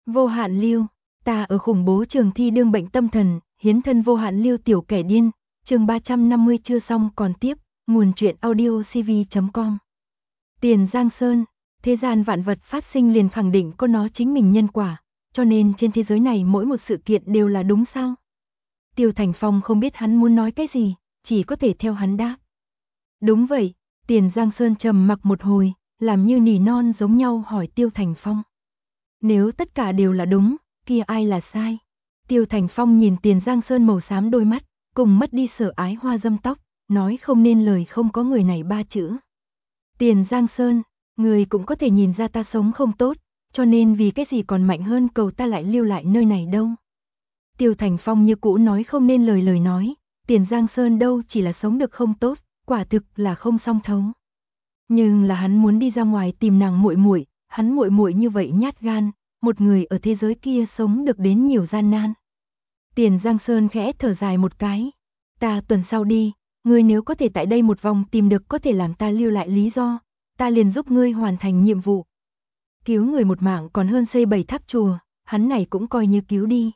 Vô Hạn Lưu, ta ở khủng bố trường thi đương bệnh tâm thần, hiến thân Vô Hạn Lưu tiểu kẻ điên, chương 350 chưa xong còn tiếp, nguồn truyện audio cv.com. Tiền Giang Sơn, thế gian vạn vật phát sinh liền khẳng định có nó chính mình nhân quả, cho nên trên thế giới này mỗi một sự kiện đều là đúng sao? Tiêu Thành Phong không biết hắn muốn nói cái gì, chỉ có thể theo hắn đáp. Đúng vậy, Tiền Giang Sơn trầm mặc một hồi, làm như nỉ non giống nhau hỏi Tiêu Thành Phong. Nếu tất cả đều là đúng, kia ai là sai? Tiêu Thành Phong nhìn Tiền Giang Sơn màu xám đôi mắt, cùng mất đi sở ái hoa dâm tóc, nói không nên lời không có người này ba chữ. Tiền Giang Sơn, người cũng có thể nhìn ra ta sống không tốt, cho nên vì cái gì còn mạnh hơn cầu ta lại lưu lại nơi này đâu. Tiêu Thành Phong như cũ nói không nên lời nói, Tiền Giang Sơn đâu chỉ là sống được không tốt, quả thực là không song thấu. Nhưng là hắn muốn đi ra ngoài tìm nàng muội muội, hắn muội muội như vậy nhát gan, một người ở thế giới kia sống được đến nhiều gian nan. Tiền Giang Sơn khẽ thở dài một cái, ta tuần sau đi, ngươi nếu có thể tại đây một vòng tìm được có thể làm ta lưu lại lý do, ta liền giúp ngươi hoàn thành nhiệm vụ. Cứu người một mạng còn hơn xây 7 tháp chùa, hắn này cũng coi như cứu đi.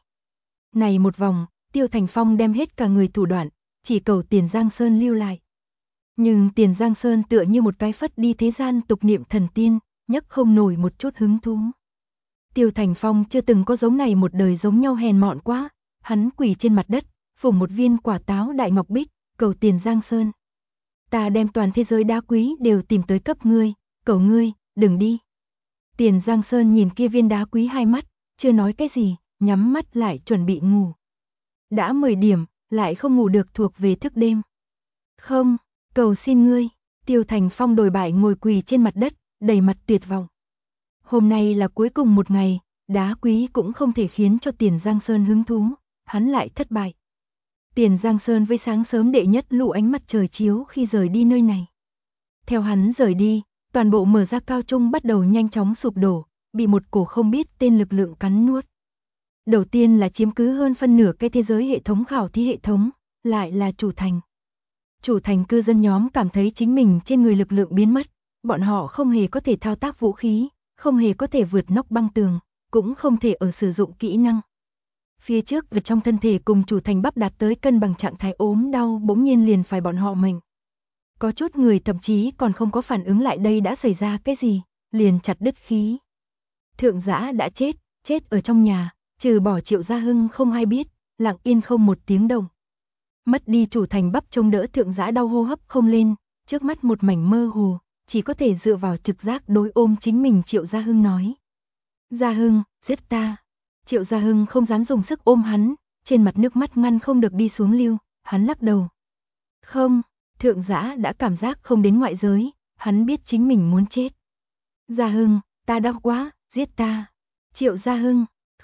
Này một vòng, Tiêu Thành Phong đem hết cả người thủ đoạn, chỉ cầu Tiền Giang Sơn lưu lại. Nhưng Tiền Giang Sơn tựa như một cái phất đi thế gian tục niệm thần tiên, nhấc không nổi một chút hứng thú. Tiêu Thành Phong chưa từng có giống này một đời giống nhau hèn mọn quá, hắn quỳ trên mặt đất, phủng một viên quả táo đại ngọc bích, cầu Tiền Giang Sơn. Ta đem toàn thế giới đá quý đều tìm tới cấp ngươi, cầu ngươi, đừng đi. Tiền Giang Sơn nhìn kia viên đá quý hai mắt, chưa nói cái gì, nhắm mắt lại chuẩn bị ngủ. Đã 10 điểm, lại không ngủ được thuộc về thức đêm. Không, cầu xin ngươi, Tiêu Thành Phong đồi bại ngồi quỳ trên mặt đất, đầy mặt tuyệt vọng. Hôm nay là cuối cùng một ngày, đá quý cũng không thể khiến cho Tiền Giang Sơn hứng thú, hắn lại thất bại. Tiền Giang Sơn với sáng sớm đệ nhất lũ ánh mặt trời chiếu khi rời đi nơi này. Theo hắn rời đi, toàn bộ mở ra cao trung bắt đầu nhanh chóng sụp đổ, bị một cổ không biết tên lực lượng cắn nuốt. Đầu tiên là chiếm cứ hơn phân nửa cái thế giới hệ thống khảo thí hệ thống, lại là chủ thành. Chủ thành cư dân nhóm cảm thấy chính mình trên người lực lượng biến mất, bọn họ không hề có thể thao tác vũ khí, không hề có thể vượt nóc băng tường, cũng không thể ở sử dụng kỹ năng. Phía trước ở trong thân thể cùng chủ thành bắp đạt tới cân bằng trạng thái ốm đau bỗng nhiên liền phải bọn họ mình. Có chút người thậm chí còn không có phản ứng lại đây đã xảy ra cái gì, liền chặt đứt khí. Thượng Dã đã chết ở trong nhà, trừ bỏ Triệu Gia Hưng không ai biết, lặng yên không một tiếng động. Mất đi chủ thành bắp trông đỡ Thượng Dã đau hô hấp không lên, trước mắt một mảnh mơ hồ, chỉ có thể dựa vào trực giác đối ôm chính mình Triệu Gia Hưng nói. Gia Hưng, giết ta. Triệu Gia Hưng không dám dùng sức ôm hắn, trên mặt nước mắt ngăn không được đi xuống lưu, hắn lắc đầu. Không, Thượng Dã đã cảm giác không đến ngoại giới, hắn biết chính mình muốn chết. Gia Hưng, ta đau quá, giết ta. Triệu Gia Hưng,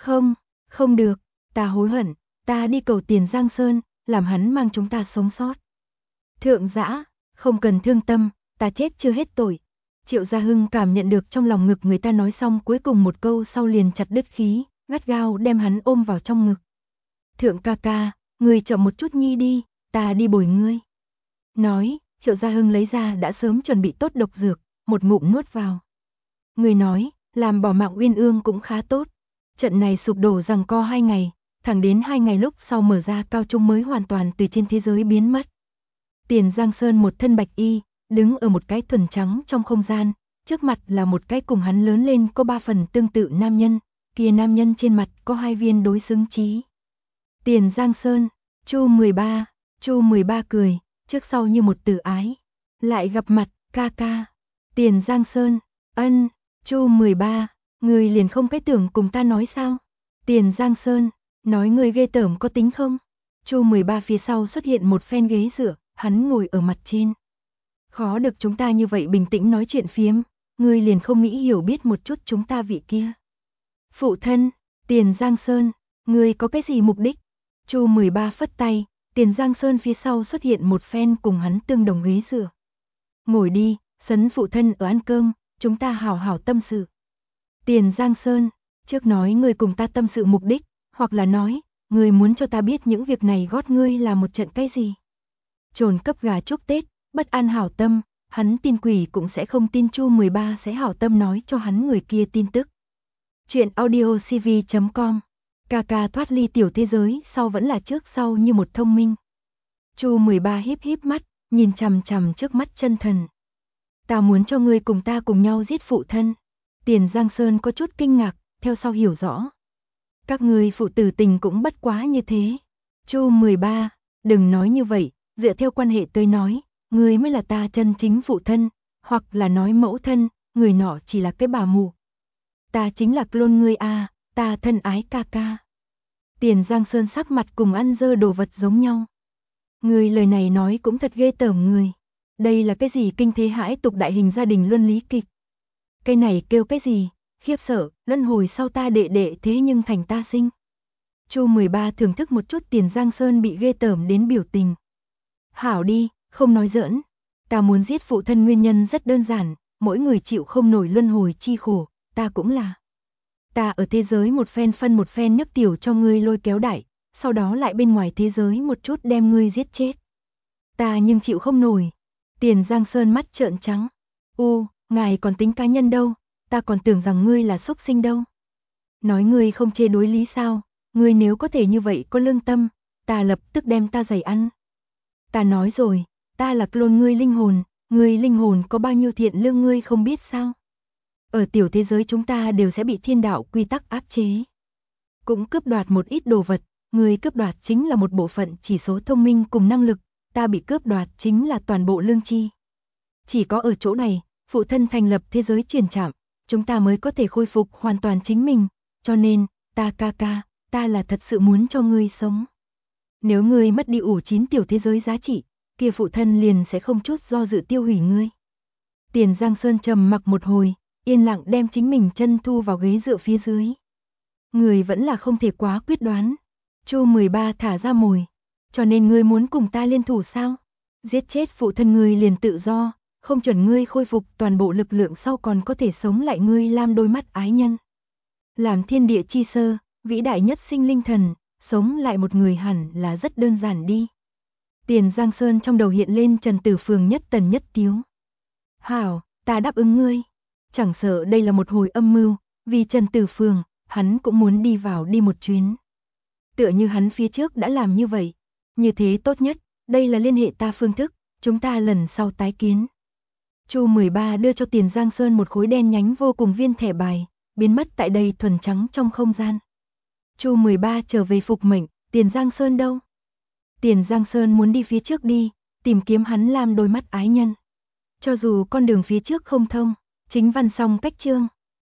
không được, ta hối hận, ta đi cầu Tiền Giang Sơn, làm hắn mang chúng ta sống sót. Thượng Dã, không cần thương tâm, ta chết chưa hết tội. Triệu Gia Hưng cảm nhận được trong lòng ngực người ta nói xong cuối cùng một câu sau liền chặt đứt khí, gắt gao đem hắn ôm vào trong ngực. Thượng ca ca, ngươi chậm một chút nhi đi, ta đi bồi ngươi. Nói, Triệu Gia Hưng lấy ra đã sớm chuẩn bị tốt độc dược, một ngụm nuốt vào. Người nói, làm bỏ mạng Uyên Ương cũng khá tốt. Trận này sụp đổ giằng co 2 ngày, thẳng đến 2 ngày lúc sau mở ra cao trung mới hoàn toàn từ trên thế giới biến mất. Tiền Giang Sơn một thân bạch y, đứng ở một cái thuần trắng trong không gian, trước mặt là một cái cùng hắn lớn lên có 3 phần tương tự nam nhân, kia nam nhân trên mặt có 2 viên đối xứng chí. Tiền Giang Sơn, Chu 13 cười, trước sau như một tử ái. Lại gặp mặt, ca ca. Tiền Giang Sơn, ân, Chu 13, người liền không cái tưởng cùng ta nói sao? Tiền Giang Sơn, nói người ghê tởm có tính không? Chu 13 phía sau xuất hiện một phen ghế dựa, hắn ngồi ở mặt trên. Khó được chúng ta như vậy bình tĩnh nói chuyện phiếm, ngươi liền không nghĩ hiểu biết một chút chúng ta vị kia. Phụ thân, Tiền Giang Sơn, ngươi có cái gì mục đích? Chu 13 phất tay, Tiền Giang Sơn phía sau xuất hiện một phen cùng hắn tương đồng ghế dựa. Ngồi đi, sấn phụ thân ở ăn cơm, chúng ta hảo hảo tâm sự. Tiền Giang Sơn, trước nói ngươi cùng ta tâm sự mục đích, hoặc là nói, ngươi muốn cho ta biết những việc này gót ngươi là một trận cái gì. Trồn cấp gà chúc Tết, bất an hảo tâm, hắn tin quỷ cũng sẽ không tin Chu 13 sẽ hảo tâm nói cho hắn người kia tin tức. Chuyện audio CV.com. Ca thoát ly tiểu thế giới sau vẫn là trước sau như một thông minh. Chu 13 híp híp mắt, nhìn chằm chằm trước mắt chân thần. Ta muốn cho ngươi cùng ta cùng nhau giết phụ thân. Tiền Giang Sơn có chút kinh ngạc, theo sau hiểu rõ. Các ngươi phụ tử tình cũng bất quá như thế. Chu 13, đừng nói như vậy, dựa theo quan hệ tôi nói, ngươi mới là ta chân chính phụ thân, hoặc là nói mẫu thân, người nọ chỉ là cái bà mù. Ta chính là clone ngươi a, ta thân ái ca. Tiền Giang Sơn sắc mặt cùng ăn dơ đồ vật giống nhau. Ngươi lời này nói cũng thật ghê tởm người. Đây là cái gì kinh thế hãi tục đại hình gia đình luân lý kịch? Cái này kêu cái gì? Khiếp sợ, luân hồi sau ta đệ thế nhưng thành ta sinh. Chu 13 thưởng thức một chút Tiền Giang Sơn bị ghê tởm đến biểu tình. Hảo đi, không nói giỡn. Ta muốn giết phụ thân nguyên nhân rất đơn giản, mỗi người chịu không nổi luân hồi chi khổ, ta cũng là. Ta ở thế giới một phen phân một phen nước tiểu cho ngươi lôi kéo đại, sau đó lại bên ngoài thế giới một chút đem ngươi giết chết. Ta nhưng chịu không nổi. Tiền Giang Sơn mắt trợn trắng. Ngài còn tính cá nhân đâu, ta còn tưởng rằng ngươi là xúc sinh đâu. Nói ngươi không chê đối lý sao, ngươi nếu có thể như vậy có lương tâm, ta lập tức đem ta giày ăn. Ta nói rồi, ta là clone ngươi linh hồn có bao nhiêu thiện lương ngươi không biết sao. Ở tiểu thế giới chúng ta đều sẽ bị thiên đạo quy tắc áp chế. Cũng cướp đoạt một ít đồ vật, ngươi cướp đoạt chính là một bộ phận chỉ số thông minh cùng năng lực, ta bị cướp đoạt chính là toàn bộ lương chi. Chỉ có ở chỗ này, phụ thân thành lập thế giới truyền trạm, chúng ta mới có thể khôi phục hoàn toàn chính mình, cho nên, ta ta là thật sự muốn cho ngươi sống. Nếu ngươi mất đi ủ 9 tiểu thế giới giá trị, kia phụ thân liền sẽ không chút do dự tiêu hủy ngươi. Tiền Giang Sơn trầm mặc một hồi, yên lặng đem chính mình chân thu vào ghế dựa phía dưới. Người vẫn là không thể quá quyết đoán. Chu 13 thả ra mồi. Cho nên ngươi muốn cùng ta liên thủ sao? Giết chết phụ thân ngươi liền tự do, không chuẩn ngươi khôi phục toàn bộ lực lượng sau còn có thể sống lại ngươi lam đôi mắt ái nhân. Làm thiên địa chi sơ, vĩ đại nhất sinh linh thần, sống lại một người hẳn là rất đơn giản đi. Tiền Giang Sơn trong đầu hiện lên Trần Tử Phường nhất tần nhất tiếu. Hảo, ta đáp ứng ngươi. Chẳng sợ đây là một hồi âm mưu, vì Trần Tử Phường, hắn cũng muốn đi vào đi một chuyến. Tựa như hắn phía trước đã làm như vậy. Như thế tốt nhất, đây là liên hệ ta phương thức, chúng ta lần sau tái kiến. Chu 13 đưa cho Tiền Giang Sơn một khối đen nhánh vô cùng viên thẻ bài, biến mất tại đây thuần trắng trong không gian. Chu 13 trở về phục mệnh, Tiền Giang Sơn đâu? Tiền Giang Sơn muốn đi phía trước đi, tìm kiếm hắn lam đôi mắt ái nhân. Cho dù con đường phía trước không thông, chính văn xong cách chương.